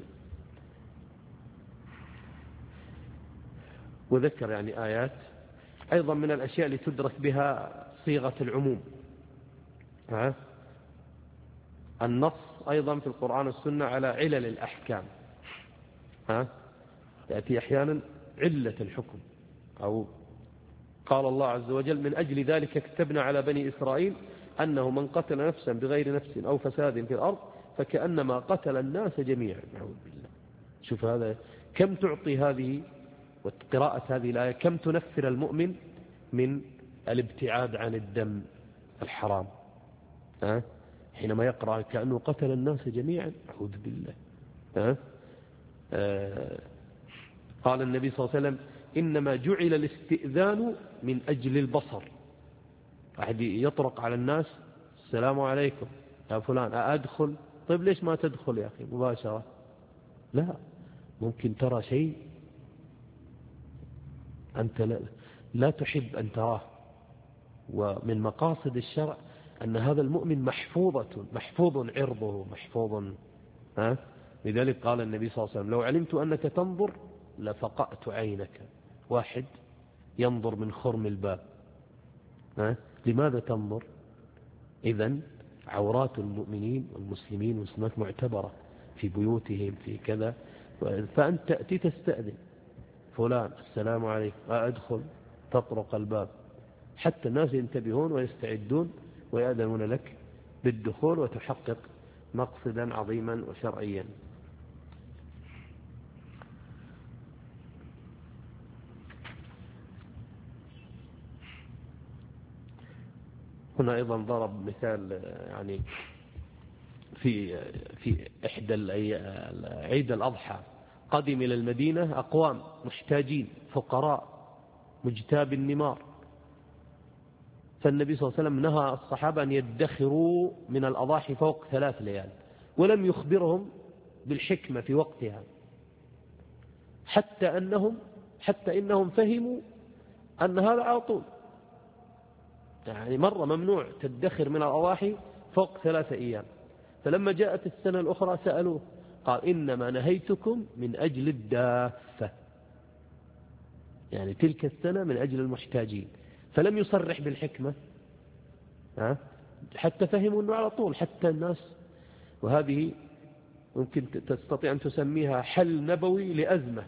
وذكر يعني آيات أيضا من الأشياء اللي تدرك بها صيغة العموم. ها؟ النص أيضا في القرآن والسنة على علل الأحكام. ها؟ يأتي أحيانا علة الحكم، أو قال الله عز وجل من أجل ذلك كتبنا على بني إسرائيل أنه من قتل نفسا بغير نفس أو فساد في الأرض فكأنما قتل الناس جميعا. نعوذ بالله. شوف هذا كم تعطي هذه وقراءة هذه الآية كم تنفر المؤمن من الابتعاد عن الدم الحرام. ها؟ حينما يقرأ كأنه قتل الناس جميعا، أعوذ بالله. ها؟ آه قال النبي صلى الله عليه وسلم إنما جعل الاستئذان من أجل البصر. أحد يطرق على الناس السلام عليكم يا فلان أدخل، طيب ليش ما تدخل يا أخي مباشرة؟ لا، ممكن ترى شيء أنت لا, لا تحب أن تراه، ومن مقاصد الشرع أن هذا المؤمن محفوظة محفوظ عرضه محفوظ. ها؟ لذلك قال النبي صلى الله عليه وسلم لو علمت أنك تنظر لفقأت عينك. واحد ينظر من خرم الباب، ها؟ لماذا تنظر؟ إذن عورات المؤمنين والمسلمين والمسلمات معتبرة في بيوتهم في كذا، فأنت تأتي تستأذن فلان السلام عليكم أدخل، تطرق الباب حتى الناس ينتبهون ويستعدون ويأذنون لك بالدخول وتحقق مقصدا عظيما وشرعيا. هنا أيضا ضرب مثال يعني في في إحدى عيد الأضحى قدم إلى المدينة أقوام محتاجين فقراء مجتاب النمار، فالنبي صلى الله عليه وسلم نهى الصحابة أن يدخروا من الأضاحي فوق ثلاث ليال، ولم يخبرهم بالحكمة في وقتها، حتى أنهم حتى إنهم فهموا أن هذا على طول، يعني مرة ممنوع تدخر من الأضاحي فوق ثلاثة أيام. فلما جاءت السنة الأخرى سألوه قال إنما نهيتكم من أجل الدافة، يعني تلك السنة من أجل المحتاجين، فلم يصرح بالحكمة حتى فهموا أنه على طول حتى الناس. وهذه ممكن تستطيع أن تسميها حل نبوي لأزمة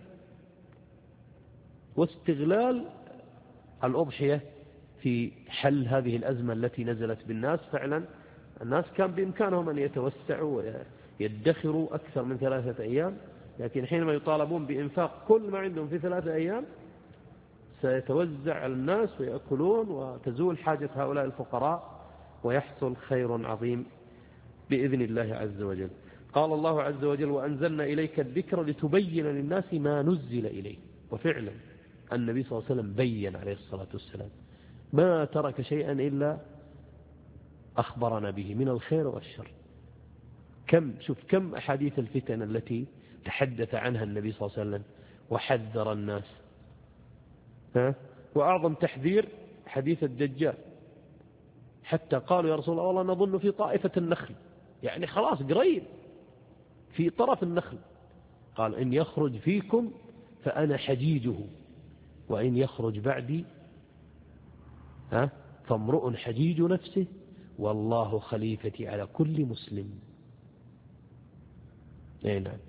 واستغلال الأضحية في حل هذه الأزمة التي نزلت بالناس. فعلا الناس كان بإمكانهم أن يتوسعوا ويدخروا أكثر من ثلاثة أيام، لكن حينما يطالبون بإنفاق كل ما عندهم في ثلاثة أيام سيتوزع على الناس ويأكلون وتزول حاجة هؤلاء الفقراء ويحصل خير عظيم بإذن الله عز وجل. قال الله عز وجل وأنزلنا إليك الذكر لتبين للناس ما نزل إليه. وفعلا النبي صلى الله عليه وسلم بين عليه الصلاة والسلام، ما ترك شيئا إلا أخبرنا به من الخير والشر. كم شوف كم أحاديث الفتن التي تحدث عنها النبي صلى الله عليه وسلم وحذر الناس. ها؟ وأعظم تحذير حديث الدجال، حتى قالوا يا رسول الله والله نظن في طائفة النخل، يعني خلاص قريب في طرف النخل. قال إن يخرج فيكم فأنا حجيجه وإن يخرج بعدي ها فامرؤ حجيج نفسه والله خليفتي على كل مسلم. أي نعم.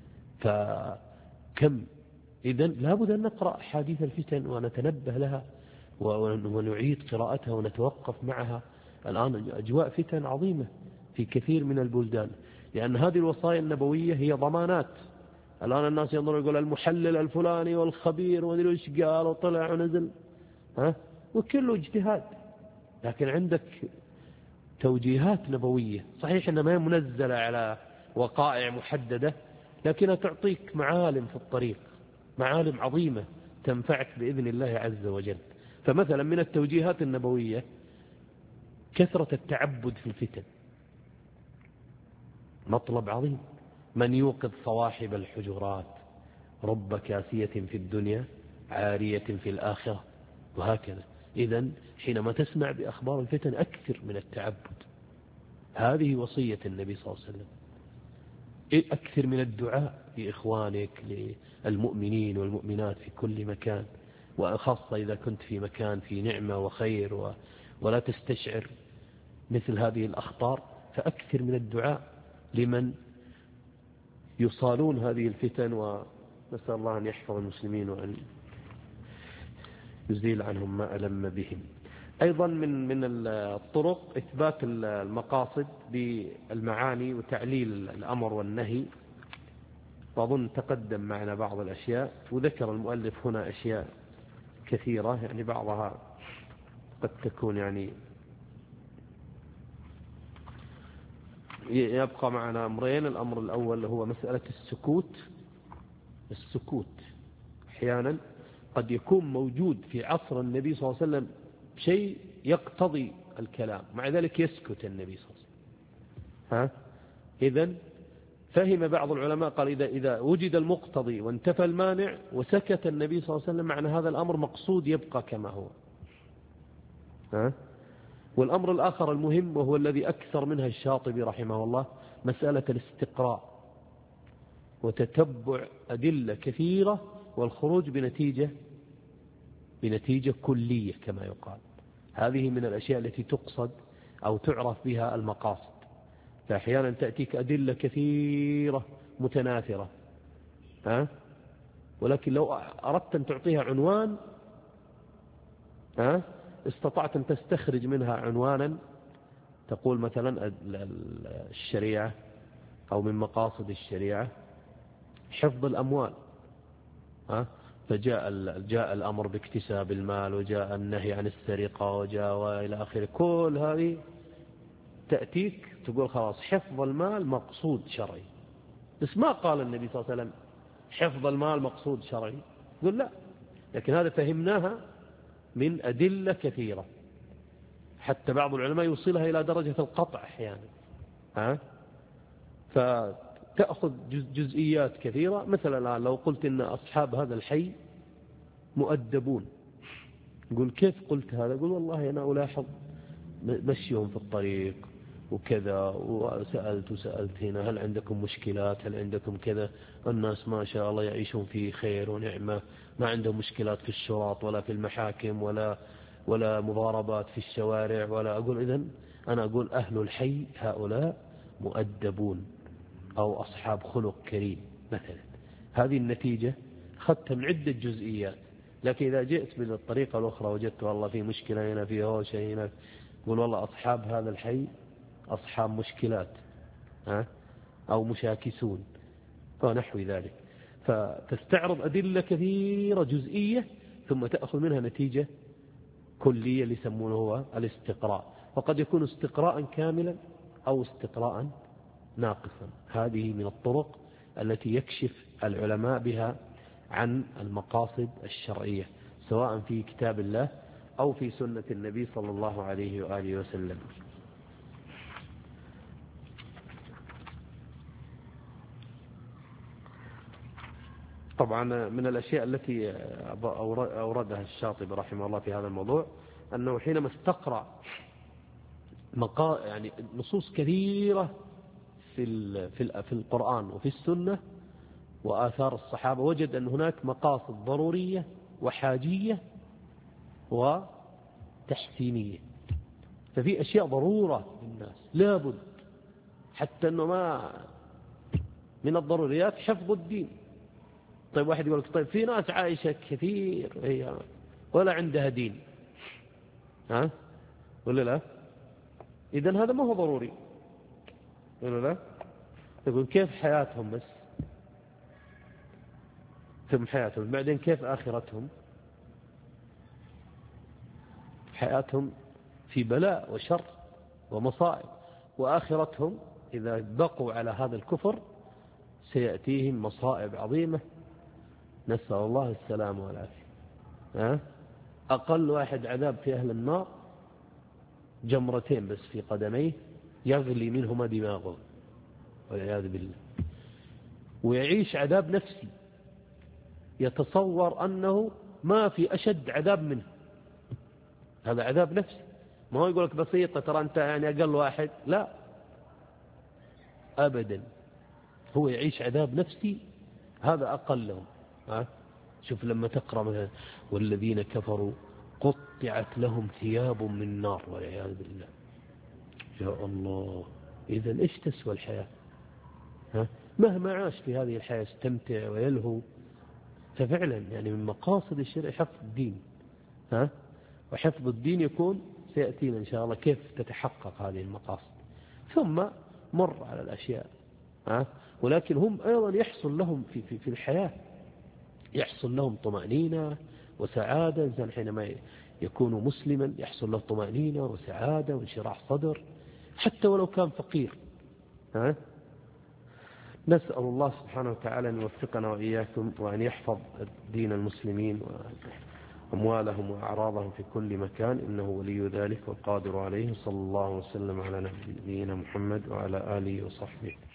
فكم إذن لابد أن نقرأ حديث الفتن ونتنبه لها ونعيد قراءتها ونتوقف معها. الآن أجواء فتن عظيمة في كثير من البلدان، لأن هذه الوصايا النبوية هي ضمانات. الآن الناس ينظرون يقول المحلل الفلاني والخبير ومدري ايش قال وطلع ونزل، ها، وكله اجتهاد. لكن عندك توجيهات نبوية، صحيح أنها ما هي منزلة على وقائع محددة، لكنها تعطيك معالم في الطريق، معالم عظيمة تنفعك بإذن الله عز وجل. فمثلا من التوجيهات النبوية كثرة التعبد في الفتن، مطلب عظيم. من يوقظ صواحب الحجرات رب كاسية في الدنيا عارية في الآخرة، وهكذا. إذن حينما تسمع بأخبار الفتن أكثر من التعبد، هذه وصية النبي صلى الله عليه وسلم. أكثر من الدعاء لإخوانك للمؤمنين والمؤمنات في كل مكان، وخاصة إذا كنت في مكان في نعمة وخير و... ولا تستشعر مثل هذه الأخطار، فأكثر من الدعاء لمن يصالون هذه الفتن، ونسأل الله أن يحفظ المسلمين وأن يزيل عنهم ما ألم بهم. أيضا من من الطرق إثبات المقاصد بالمعاني وتعليل الأمر والنهي، وأظن تقدم معنا بعض الأشياء، وذكر المؤلف هنا أشياء كثيرة، يعني بعضها قد تكون يعني يبقى معنا أمرين. الأمر الأول هو مسألة السكوت. السكوت أحيانا قد يكون موجود في عصر النبي صلى الله عليه وسلم شيء يقتضي الكلام، مع ذلك يسكت النبي صلى الله عليه وسلم. ها؟ إذن فهم بعض العلماء قال إذا, إذا وجد المقتضي وانتفى المانع وسكت النبي صلى الله عليه وسلم، معنى هذا الأمر مقصود يبقى كما هو. ها؟ والأمر الآخر المهم وهو الذي أكثر منها الشاطبي رحمه الله، مسألة الاستقراء وتتبع أدلة كثيرة والخروج بنتيجة بنتيجة كلية كما يقال. هذه من الأشياء التي تقصد أو تعرف بها المقاصد. فأحيانا تأتيك أدلة كثيرة متناثرة، ها؟ ولكن لو أردت أن تعطيها عنوان، ها، استطعت أن تستخرج منها عنوانا، تقول مثلا الشريعة أو من مقاصد الشريعة حفظ الأموال، ها؟ فجاء جاء الأمر باكتساب المال، وجاء النهي عن السرقة، وجاء وإلى آخره. كل هذه تأتيك تقول خلاص حفظ المال مقصود شرعي، بس ما قال النبي صلى الله عليه وسلم حفظ المال مقصود شرعي، يقول لا، لكن هذا فهمناها من أدلة كثيرة، حتى بعض العلماء يوصلها إلى درجة القطع أحيانا، ها؟ فتأخذ جزئيات كثيرة. مثلا الآن لو قلت إن أصحاب هذا الحي مؤدبون، يقول كيف قلت هذا؟ يقول والله أنا ألاحظ مشيهم في الطريق وكذا، وسألت وسألت هنا هل عندكم مشكلات، هل عندكم كذا، الناس ما شاء الله يعيشون في خير ونعمة، ما عندهم مشكلات في الشراط ولا في المحاكم ولا ولا مضاربات في الشوارع ولا. أقول إذن أنا أقول أهل الحي هؤلاء مؤدبون أو أصحاب خلق كريم مثلا. هذه النتيجة أخذتها من عدة جزئيات. لكن إذا جئت بالطريقة الأخرى وجدت والله في مشكلة هنا، في هوشة هنا، قول والله أصحاب هذا الحي أصحاب مشكلات، ها؟ أو مشاكسون ونحو ذلك. فتستعرض أدلة كثيرة جزئية ثم تأخذ منها نتيجة كلية اللي يسمونه هو الاستقراء. وقد يكون استقراء كاملا أو استقراء ناقصا. هذه من الطرق التي يكشف العلماء بها عن المقاصد الشرعية، سواء في كتاب الله أو في سنة النبي صلى الله عليه وآله وسلم. طبعا من الأشياء التي أوردها الشاطبي رحمه الله في هذا الموضوع أنه حينما استقرأ مقا يعني نصوص كثيرة في في في القرآن وفي السنة وآثار الصحابة، وجد أن هناك مقاصد ضرورية وحاجية وتحسينية. ففي أشياء ضرورة للناس لابد، حتى أنه ما من الضروريات حفظ الدين. طيب واحد يقول لك طيب في ناس عايشة كثير هي ولا عندها دين، ها ولا لا؟ إذن هذا ما هو ضروري ولا لا؟ يقول كيف حياتهم بس، ثم حياتهم بعدين كيف آخرتهم؟ حياتهم في بلاء وشر ومصائب، وآخرتهم إذا بقوا على هذا الكفر سيأتيهم مصائب عظيمة، نسأل الله السلامة والعافية. ها؟ أقل واحد عذاب في أهل النار جمرتين بس في قدميه يغلي منهما دماغه والعياذ بالله، ويعيش عذاب نفسي يتصور أنه ما في أشد عذاب منه. هذا عذاب نفسي، ما هو يقول لك بسيطة ترى أنت يعني أقل واحد، لا أبدا، هو يعيش عذاب نفسي هذا أقلهم. ها؟ شوف لما تقرأ مثلا والذين كفروا قطعت لهم ثياب من نار والعياذ بالله، يا الله، إذا إيش تسوى الحياة؟ ها؟ مهما عاش في هذه الحياة استمتع ويلهو، ففعلا يعني من مقاصد الشرع حفظ الدين. ها؟ وحفظ الدين يكون سيأتينا إن شاء الله كيف تتحقق هذه المقاصد، ثم مر على الأشياء. ها؟ ولكن هم أيضا يحصل لهم في, في, في الحياة يحصل لهم طمأنينة وسعادة. إنسان حينما يكون مسلما يحصل له طمأنينة وسعادة وانشراح صدر حتى ولو كان فقير. ها؟ نسأل الله سبحانه وتعالى أن يوفقنا وإياكم وأن يحفظ دين المسلمين وأموالهم وأعراضهم في كل مكان، إنه ولي ذلك والقادر عليه. صلى الله وسلم على نبينا محمد وعلى آله وصحبه.